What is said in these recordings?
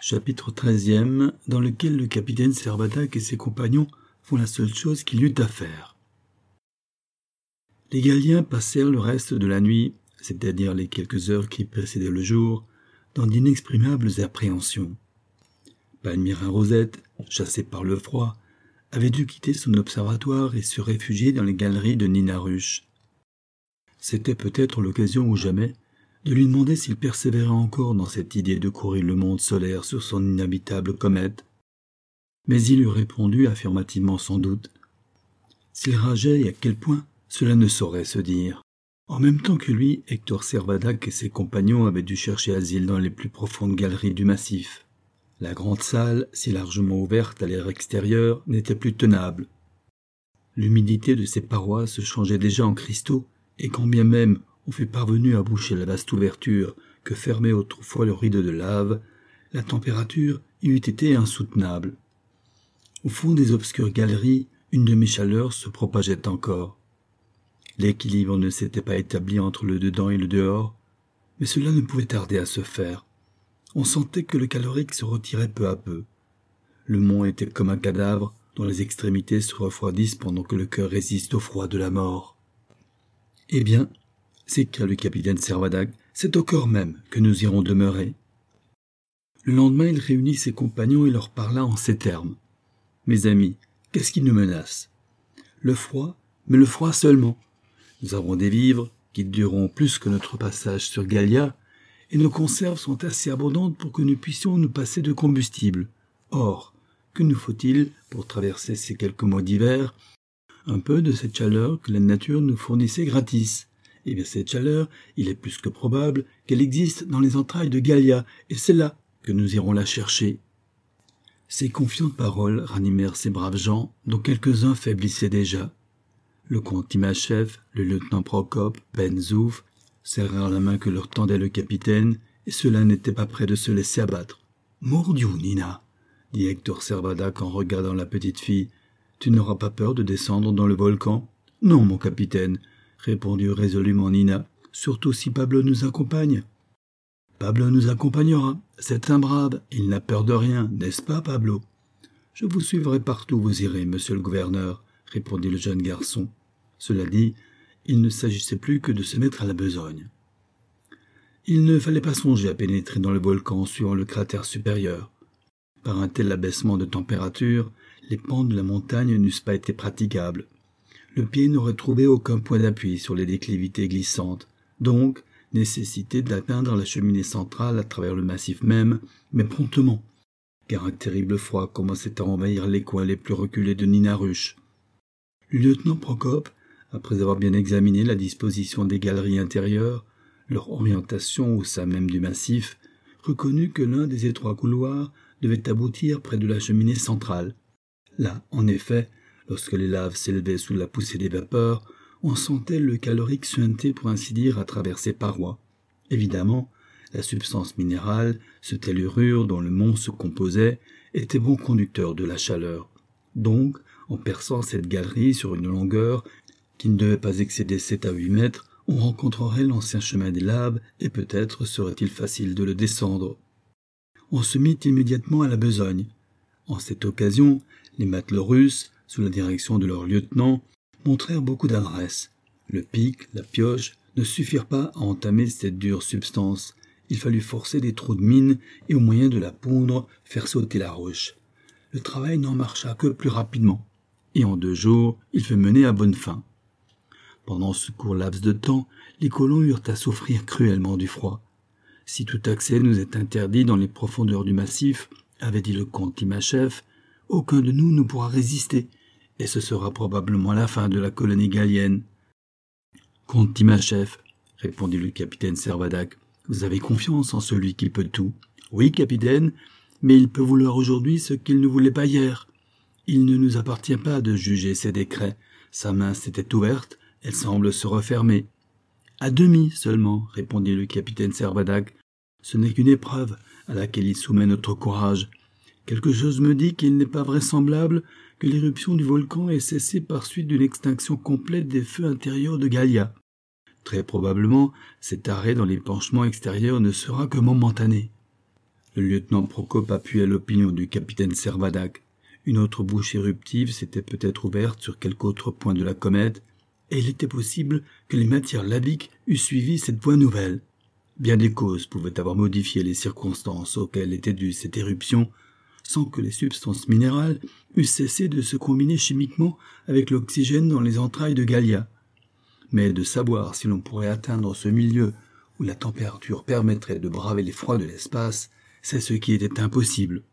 Chapitre 13e, dans lequel le capitaine Servadac et ses compagnons font la seule chose qu'il y eut à faire. Les Galliens passèrent le reste de la nuit, c'est-à-dire les quelques heures qui précédaient le jour, dans d'inexprimables appréhensions. Palmyrin Rosette, chassé par le froid, avait dû quitter son observatoire et se réfugier dans les galeries de Nina Ruche. C'était peut-être l'occasion ou jamais de lui demander s'il persévérait encore dans cette idée de courir le monde solaire sur son inhabitable comète. Mais il eût répondu affirmativement sans doute. S'il rageait et à quel point, cela ne saurait se dire. En même temps que lui, Hector Servadac et ses compagnons avaient dû chercher asile dans les plus profondes galeries du massif. La grande salle, si largement ouverte à l'air extérieur, n'était plus tenable. L'humidité de ses parois se changeait déjà en cristaux, et quand bien même on fut parvenu à boucher la vaste ouverture que fermait autrefois le rideau de lave, la température y eût été insoutenable. Au fond des obscures galeries, une demi-chaleur se propageait encore. L'équilibre ne s'était pas établi entre le dedans et le dehors, mais cela ne pouvait tarder à se faire. On sentait que le calorique se retirait peu à peu. Le mont était comme un cadavre dont les extrémités se refroidissent pendant que le cœur résiste au froid de la mort. « Eh bien, s'écria le capitaine Servadac, c'est au corps même que nous irons demeurer. » Le lendemain, il réunit ses compagnons et leur parla en ces termes. « Mes amis, qu'est-ce qui nous menace ? Le froid, mais le froid seulement. Nous avons des vivres qui dureront plus que notre passage sur Gallia, et nos conserves sont assez abondantes pour que nous puissions nous passer de combustible. Or, que nous faut-il pour traverser ces quelques mois d'hiver ? Un peu de cette chaleur que la nature nous fournissait gratis. Eh bien, cette chaleur, il est plus que probable qu'elle existe dans les entrailles de Gallia, et c'est là que nous irons la chercher. » Ces confiantes paroles ranimèrent ces braves gens, dont quelques-uns faiblissaient déjà. Le comte Timascheff, le lieutenant Procope, Ben Zouf, serrèrent la main que leur tendait le capitaine, et ceux-là n'étaient pas près de se laisser abattre. « Mordiou, Nina !» dit Hector Servadac en regardant la petite fille. « Tu n'auras pas peur de descendre dans le volcan ?»« Non, mon capitaine, » répondit résolument Nina, « surtout si Pablo nous accompagne. »« Pablo nous accompagnera, c'est un brave, il n'a peur de rien, n'est-ce pas, Pablo ?»« Je vous suivrai partout où vous irez, monsieur le gouverneur, » répondit le jeune garçon. Cela dit, il ne s'agissait plus que de se mettre à la besogne. Il ne fallait pas songer à pénétrer dans le volcan suivant le cratère supérieur. Par un tel abaissement de température, les pentes de la montagne n'eussent pas été praticables. Le pied n'aurait trouvé aucun point d'appui sur les déclivités glissantes, donc nécessité d'atteindre la cheminée centrale à travers le massif même, mais promptement, car un terrible froid commençait à envahir les coins les plus reculés de Nina Ruche. Le lieutenant Procope, après avoir bien examiné la disposition des galeries intérieures, leur orientation au sein même du massif, reconnut que l'un des étroits couloirs devait aboutir près de la cheminée centrale. Là, en effet, lorsque les laves s'élevaient sous la poussée des vapeurs, on sentait le calorique suinter pour ainsi dire à travers ses parois. Évidemment, la substance minérale, ce tellurure dont le mont se composait, était bon conducteur de la chaleur. Donc, en perçant cette galerie sur une longueur qui ne devait pas excéder 7 à 8 mètres, on rencontrerait l'ancien chemin des laves et peut-être serait-il facile de le descendre. On se mit immédiatement à la besogne. En cette occasion, les matelots russes, sous la direction de leur lieutenant, montrèrent beaucoup d'adresse. Le pic, la pioche ne suffirent pas à entamer cette dure substance. Il fallut forcer des trous de mine et au moyen de la poudre faire sauter la roche. Le travail n'en marcha que plus rapidement, et en 2 jours, il fut mené à bonne fin. Pendant ce court laps de temps, les colons eurent à souffrir cruellement du froid. Si tout accès nous est interdit dans les profondeurs du massif, avait dit le comte Timascheff, aucun de nous ne pourra résister, et ce sera probablement la fin de la colonie gallienne. « Comte Timascheff, » répondit le capitaine Servadac, « vous avez confiance en celui qui peut tout. »« Oui, capitaine, mais il peut vouloir aujourd'hui ce qu'il ne voulait pas hier. Il ne nous appartient pas de juger ses décrets. Sa main s'était ouverte, elle semble se refermer. »« À demi seulement, » répondit le capitaine Servadac. « Ce n'est qu'une épreuve à laquelle il soumet notre courage. Quelque chose me dit qu'il n'est pas vraisemblable que l'éruption du volcan ait cessé par suite d'une extinction complète des feux intérieurs de Gallia. Très probablement, cet arrêt dans l'épanchement extérieur ne sera que momentané. » Le lieutenant Procope appuyait l'opinion du capitaine Servadac. Une autre bouche éruptive s'était peut-être ouverte sur quelque autre point de la comète, et il était possible que les matières laviques eussent suivi cette voie nouvelle. Bien des causes pouvaient avoir modifié les circonstances auxquelles était due cette éruption, sans que les substances minérales eussent cessé de se combiner chimiquement avec l'oxygène dans les entrailles de Gallia. Mais de savoir si l'on pourrait atteindre ce milieu où la température permettrait de braver les froids de l'espace, c'est ce qui était impossible.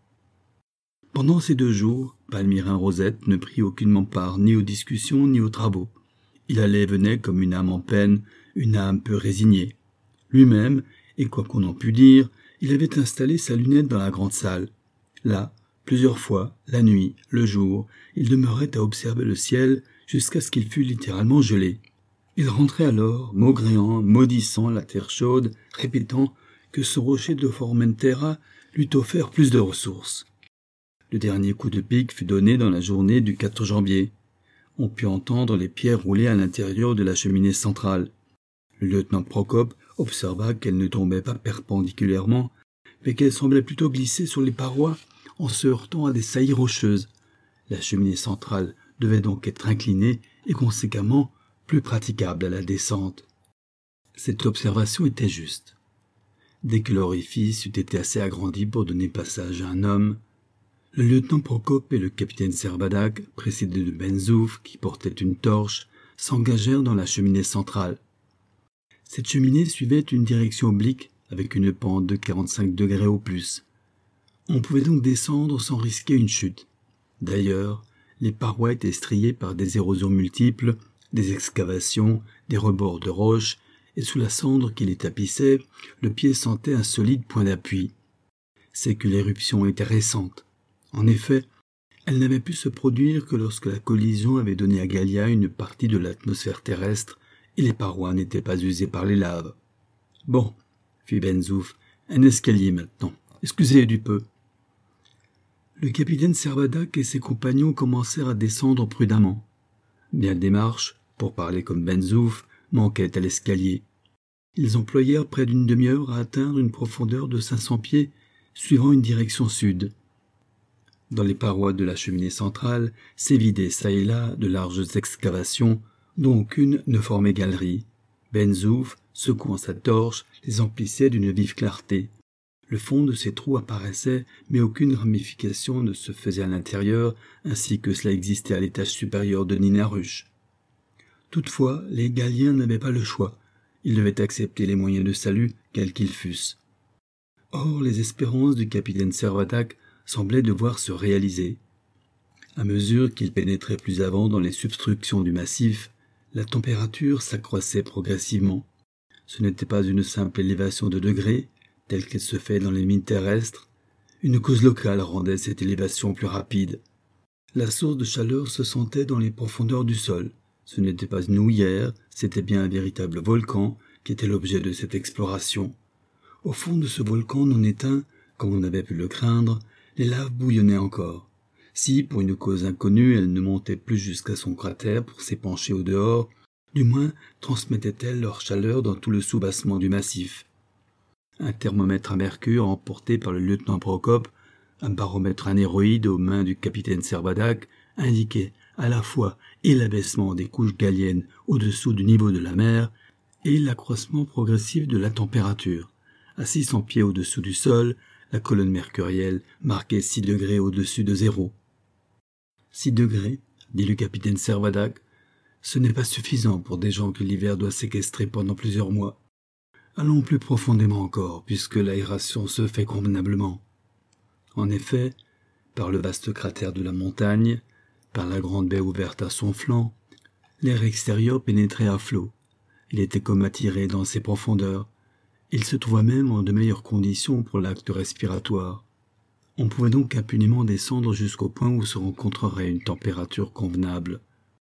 Pendant ces 2 jours, Palmyrin Rosette ne prit aucunement part ni aux discussions ni aux travaux. Il allait et venait comme une âme en peine, une âme peu résignée. Lui-même, et quoi qu'on en pût dire, il avait installé sa lunette dans la grande salle. Là, plusieurs fois, la nuit, le jour, il demeurait à observer le ciel jusqu'à ce qu'il fût littéralement gelé. Il rentrait alors, maugréant, maudissant la terre chaude, répétant que ce rocher de Formentera lui eût offert plus de ressources. Le dernier coup de pic fut donné dans la journée du 4 janvier. On put entendre les pierres rouler à l'intérieur de la cheminée centrale. Le lieutenant Procope observa qu'elles ne tombaient pas perpendiculairement, mais qu'elles semblaient plutôt glisser sur les parois en se heurtant à des saillies rocheuses. La cheminée centrale devait donc être inclinée et conséquemment plus praticable à la descente. Cette observation était juste. Dès que l'orifice eut été assez agrandi pour donner passage à un homme, le lieutenant Procope et le capitaine Servadac, précédés de Benzouf, qui portait une torche, s'engagèrent dans la cheminée centrale. Cette cheminée suivait une direction oblique avec une pente de 45 degrés au plus. On pouvait donc descendre sans risquer une chute. D'ailleurs, les parois étaient striées par des érosions multiples, des excavations, des rebords de roches, et sous la cendre qui les tapissait, le pied sentait un solide point d'appui. C'est que l'éruption était récente. En effet, elle n'avait pu se produire que lorsque la collision avait donné à Gallia une partie de l'atmosphère terrestre et les parois n'étaient pas usées par les laves. « Bon, » fit Benzouf, « un escalier maintenant. Excusez du peu. » Le capitaine Servadac et ses compagnons commencèrent à descendre prudemment. Bien des marches, pour parler comme Benzouf, manquaient à l'escalier. Ils employèrent près d'une demi-heure à atteindre une profondeur de 500 pieds, suivant une direction sud. Dans les parois de la cheminée centrale s'évidaient çà et là de larges excavations, dont aucune ne formait galerie. Benzouf, secouant sa torche, les emplissait d'une vive clarté. Le fond de ces trous apparaissait, mais aucune ramification ne se faisait à l'intérieur, ainsi que cela existait à l'étage supérieur de Ninarush. Toutefois, les Galliens n'avaient pas le choix. Ils devaient accepter les moyens de salut, quels qu'ils fussent. Or, les espérances du capitaine Servadac semblaient devoir se réaliser. À mesure qu'il pénétrait plus avant dans les substructions du massif, la température s'accroissait progressivement. Ce n'était pas une simple élévation de degrés, telle qu'elle se fait dans les mines terrestres. Une cause locale rendait cette élévation plus rapide. La source de chaleur se sentait dans les profondeurs du sol. Ce n'était pas une houillère, c'était bien un véritable volcan qui était l'objet de cette exploration. Au fond de ce volcan non éteint, comme on avait pu le craindre, les laves bouillonnaient encore. Si, pour une cause inconnue, elles ne montaient plus jusqu'à son cratère pour s'épancher au dehors, du moins transmettaient-elles leur chaleur dans tout le soubassement du massif. Un thermomètre à mercure emporté par le lieutenant Procope, un baromètre anéroïde aux mains du capitaine Servadac, indiquait à la fois et l'abaissement des couches galliennes au-dessous du niveau de la mer et l'accroissement progressif de la température. À 600 pieds au-dessous du sol, la colonne mercurielle marquait 6 degrés au-dessus de zéro. 6 degrés, dit le capitaine Servadac, ce n'est pas suffisant pour des gens que l'hiver doit séquestrer pendant plusieurs mois. Allons plus profondément encore, puisque l'aération se fait convenablement. En effet, par le vaste cratère de la montagne, par la grande baie ouverte à son flanc, l'air extérieur pénétrait à flot. Il était comme attiré dans ses profondeurs. Il se trouva même en de meilleures conditions pour l'acte respiratoire. On pouvait donc impunément descendre jusqu'au point où se rencontrerait une température convenable.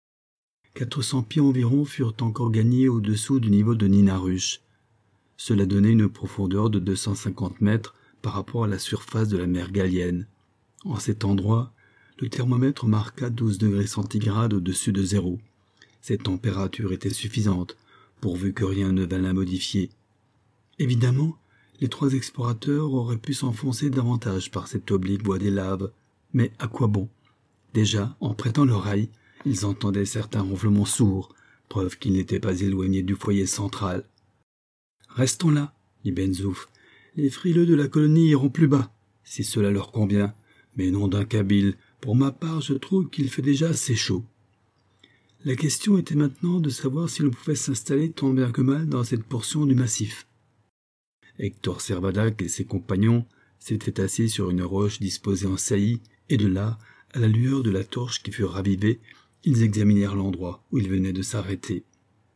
400 pieds environ furent encore gagnés au-dessous du niveau de Ninarush. Cela donnait une profondeur de 250 mètres par rapport à la surface de la mer Gallienne. En cet endroit, le thermomètre marqua 12 degrés centigrades au-dessus de zéro. Cette température était suffisante, pourvu que rien ne vînt la modifier. Évidemment, Les 3 explorateurs auraient pu s'enfoncer davantage par cette oblique voie des laves. Mais à quoi bon? Déjà, en prêtant l'oreille, ils entendaient certains ronflements sourds, preuve qu'ils n'étaient pas éloignés du foyer central. « Restons là, dit Benzouf. Les frileux de la colonie iront plus bas, si cela leur convient. Mais nom d'un Kabyle, pour ma part, je trouve qu'il fait déjà assez chaud. » La question était maintenant de savoir si l'on pouvait s'installer tant bien que mal dans cette portion du massif. Hector Servadac et ses compagnons s'étaient assis sur une roche disposée en saillie, et de là, à la lueur de la torche qui fut ravivée, ils examinèrent l'endroit où ils venaient de s'arrêter.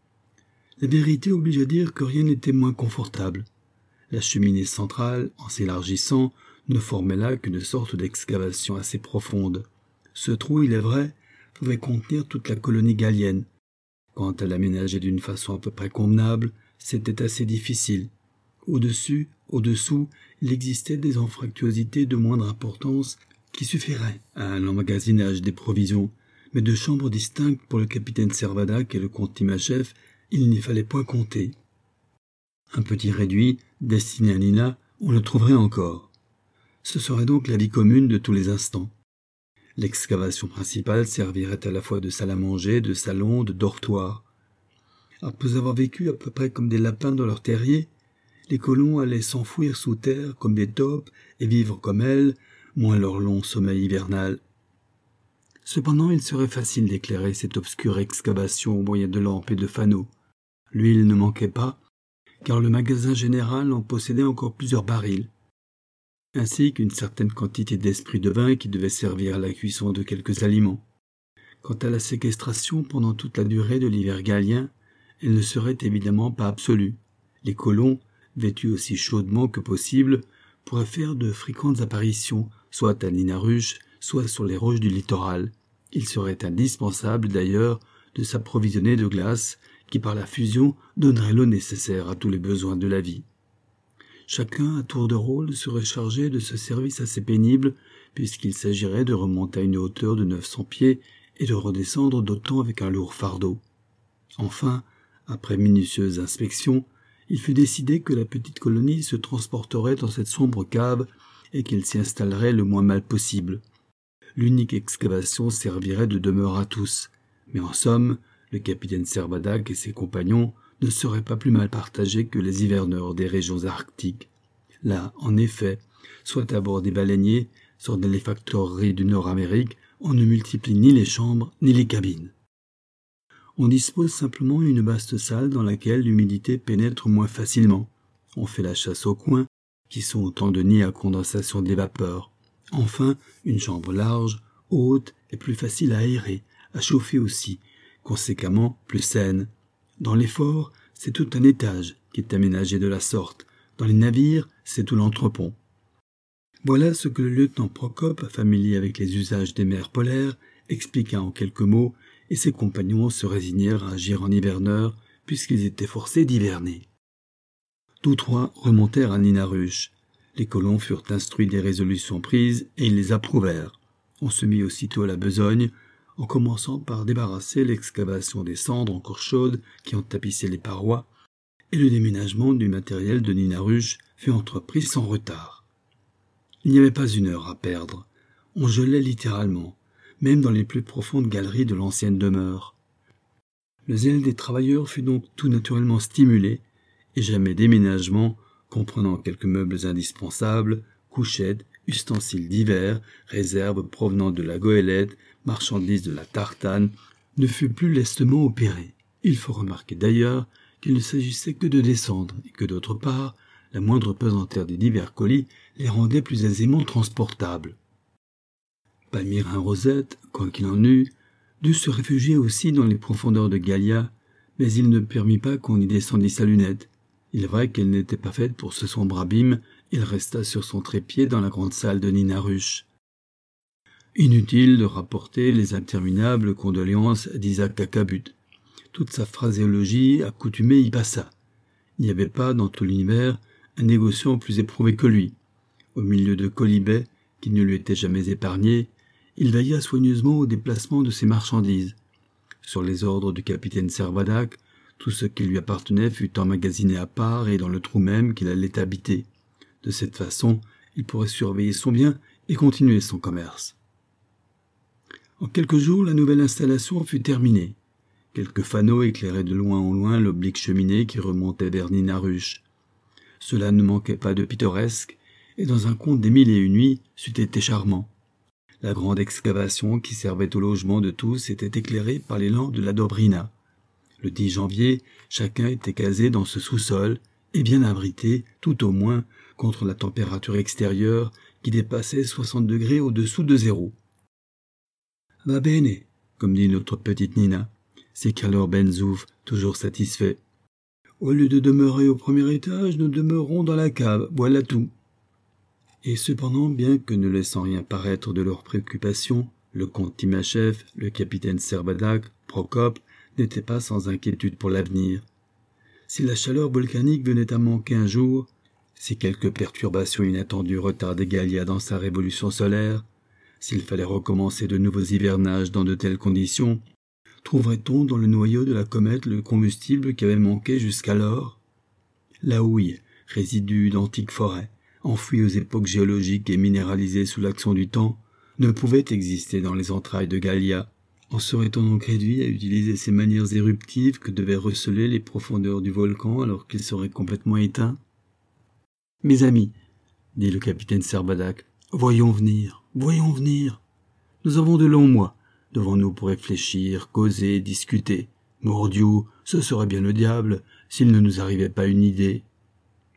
La vérité oblige à dire que rien n'était moins confortable. La cheminée centrale, en s'élargissant, ne formait là qu'une sorte d'excavation assez profonde. Ce trou, il est vrai, pouvait contenir toute la colonie gallienne. Quant à l'aménager d'une façon à peu près convenable, c'était assez difficile. Au-dessus, au-dessous, il existait des anfractuosités de moindre importance qui suffiraient à un emmagasinage des provisions, mais de chambres distinctes pour le capitaine Servadac et le comte Timascheff, il n'y fallait point compter. Un petit réduit, destiné à Nina, on le trouverait encore. Ce serait donc la vie commune de tous les instants. L'excavation principale servirait à la fois de salle à manger, de salon, de dortoir. Après avoir vécu à peu près comme des lapins dans leur terrier, les colons allaient s'enfouir sous terre comme des taupes et vivre comme elles, moins leur long sommeil hivernal. Cependant, il serait facile d'éclairer cette obscure excavation au moyen de lampes et de fanaux. L'huile ne manquait pas, car le magasin général en possédait encore plusieurs barils, ainsi qu'une certaine quantité d'esprit de vin qui devait servir à la cuisson de quelques aliments. Quant à la séquestration pendant toute la durée de l'hiver gallien, elle ne serait évidemment pas absolue. Les colons, vêtus aussi chaudement que possible, pourraient faire de fréquentes apparitions, soit à Ninaruche, soit sur les roches du littoral. Il serait indispensable, d'ailleurs, de s'approvisionner de glace, qui par la fusion donnerait l'eau nécessaire à tous les besoins de la vie. Chacun, à tour de rôle, serait chargé de ce service assez pénible, puisqu'il s'agirait de remonter à une hauteur de 900 pieds et de redescendre d'autant avec un lourd fardeau. Enfin, après minutieuse inspection, il fut décidé que la petite colonie se transporterait dans cette sombre cave et qu'il s'y installerait le moins mal possible. L'unique excavation servirait de demeure à tous, mais en somme, le capitaine Servadac et ses compagnons ne seraient pas plus mal partagés que les hiverneurs des régions arctiques. Là, en effet, soit à bord des baleiniers, soit dans les factoreries du Nord-Amérique, on ne multiplie ni les chambres ni les cabines. On dispose simplement d'une vaste salle dans laquelle l'humidité pénètre moins facilement. On fait la chasse aux coins, qui sont autant de nids à condensation des vapeurs. Enfin, une chambre large, haute et plus facile à aérer, à chauffer aussi, conséquemment plus saine. Dans les forts, c'est tout un étage qui est aménagé de la sorte. Dans les navires, c'est tout l'entrepont. Voilà ce que le lieutenant Procope, familier avec les usages des mers polaires, expliqua en quelques mots, et ses compagnons se résignèrent à agir en hiverneurs, puisqu'ils étaient forcés d'hiverner. Tous 3 remontèrent à Ninaruche. Les colons furent instruits des résolutions prises, et ils les approuvèrent. On se mit aussitôt à la besogne, en commençant par débarrasser l'excavation des cendres encore chaudes qui ont tapissé les parois, et le déménagement du matériel de Ninaruche fut entrepris sans retard. Il n'y avait pas une heure à perdre. On gelait littéralement, même dans les plus profondes galeries de l'ancienne demeure. Le zèle des travailleurs fut donc tout naturellement stimulé, et jamais déménagement, comprenant quelques meubles indispensables, couchettes, ustensiles divers, réserves provenant de la goélette, marchandises de la tartane, ne fut plus lestement opéré. Il faut remarquer d'ailleurs qu'il ne s'agissait que de descendre, et que d'autre part, la moindre pesanteur des divers colis les rendait plus aisément transportables. Palmyrin Rosette, quoi qu'il en eût, dut se réfugier aussi dans les profondeurs de Gallia, mais il ne permit pas qu'on y descendît sa lunette. Il est vrai qu'elle n'était pas faite pour ce sombre abîme, il resta sur son trépied dans la grande salle de Ninaruche. Inutile de rapporter les interminables condoléances d'Isaac Acabut. Toute sa phraséologie accoutumée y passa. Il n'y avait pas, dans tout l'univers, un négociant plus éprouvé que lui. Au milieu de quolibets, qui ne lui étaient jamais épargnés, il veilla soigneusement au déplacement de ses marchandises. Sur les ordres du capitaine Servadac, Tout ce qui lui appartenait fut emmagasiné à part et dans le trou même qu'il allait habiter. De cette façon, il pourrait surveiller son bien et continuer son commerce. En quelques jours, la nouvelle installation fut terminée. Quelques fanaux éclairaient de loin en loin l'oblique cheminée qui remontait vers Ninaruche. Cela ne manquait pas de pittoresque, et dans un conte des 1001 nuits, c'eût été charmant. La grande excavation qui servait au logement de tous était éclairée par les lampes de la Dobrina. Le 10 janvier, chacun était casé dans ce sous-sol, et bien abrité, tout au moins, contre la température extérieure qui dépassait 60 degrés au-dessous de zéro. « Va bene », comme dit notre petite Nina, s'écria alors Ben Zouf, toujours satisfait. « Au lieu de demeurer au premier étage, nous demeurons dans la cave, voilà tout. » Et cependant, bien que ne laissant rien paraître de leurs préoccupations, le comte Timachev, le capitaine Servadac, Procope, n'étaient pas sans inquiétude pour l'avenir. Si la chaleur volcanique venait à manquer un jour, si quelques perturbations inattendues retardaient Gallia dans sa révolution solaire, s'il fallait recommencer de nouveaux hivernages dans de telles conditions, trouverait-on dans le noyau de la comète le combustible qui avait manqué jusqu'alors? La houille, résidu d'antiques forêts, enfouie aux époques géologiques et minéralisée sous l'action du temps, ne pouvait exister dans les entrailles de Gallia. En serait-on donc réduit à utiliser ces manières éruptives que devaient receler les profondeurs du volcan alors qu'il serait complètement éteint? « Mes amis, dit le capitaine Servadac, voyons venir. Nous avons de longs mois devant nous pour réfléchir, causer, discuter. Mordiou, ce serait bien le diable s'il ne nous arrivait pas une idée. »« Oui, »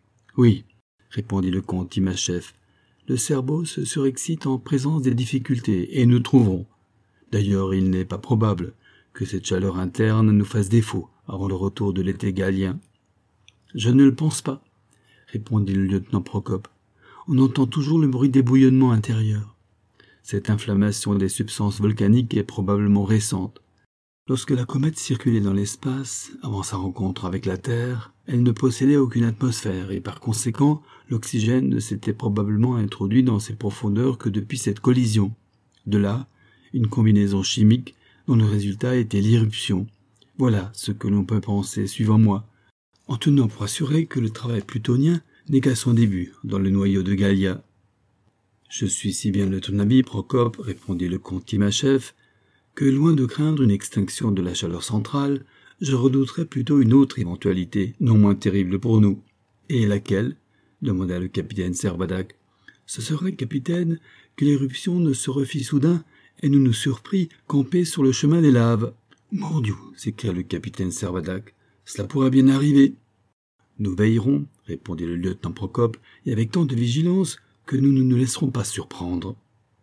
répondit le comte Timachev, « le cerveau se surexcite en présence des difficultés, et nous trouverons. D'ailleurs, il n'est pas probable que cette chaleur interne nous fasse défaut avant le retour de l'été gallien. »« Je ne le pense pas, » répondit le lieutenant Procope. « On entend toujours le bruit des bouillonnements intérieurs. Cette inflammation des substances volcaniques est probablement récente. Lorsque la comète circulait dans l'espace, avant sa rencontre avec la Terre, elle ne possédait aucune atmosphère et par conséquent, l'oxygène ne s'était probablement introduit dans ses profondeurs que depuis cette collision. De là, une combinaison chimique dont le résultat était l'irruption. Voilà ce que l'on peut penser, suivant moi, en tenant pour assurer que le travail plutonien n'est qu'à son début dans le noyau de Gallia. « Je suis si bien de ton avis, Procope, répondit le comte Timachev, que loin de craindre une extinction de la chaleur centrale, je redouterais plutôt une autre éventualité, non moins terrible pour nous. »« Et laquelle ?» demanda le capitaine Servadac. « Ce serait, capitaine, que l'éruption ne se refît soudain et nous surprit campés sur le chemin des laves. »« Mon Dieu !» s'écria le capitaine Servadac. « Cela pourra bien arriver. »« Nous veillerons, » répondit le lieutenant Procope, « et avec tant de vigilance que nous ne nous laisserons pas surprendre. »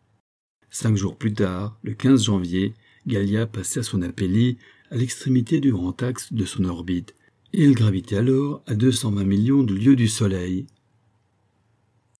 5 jours plus tard, le 15 janvier, Gallia passait à son apélie à l'extrémité du grand axe de son orbite, et elle gravitait alors à 220 millions de lieues du Soleil.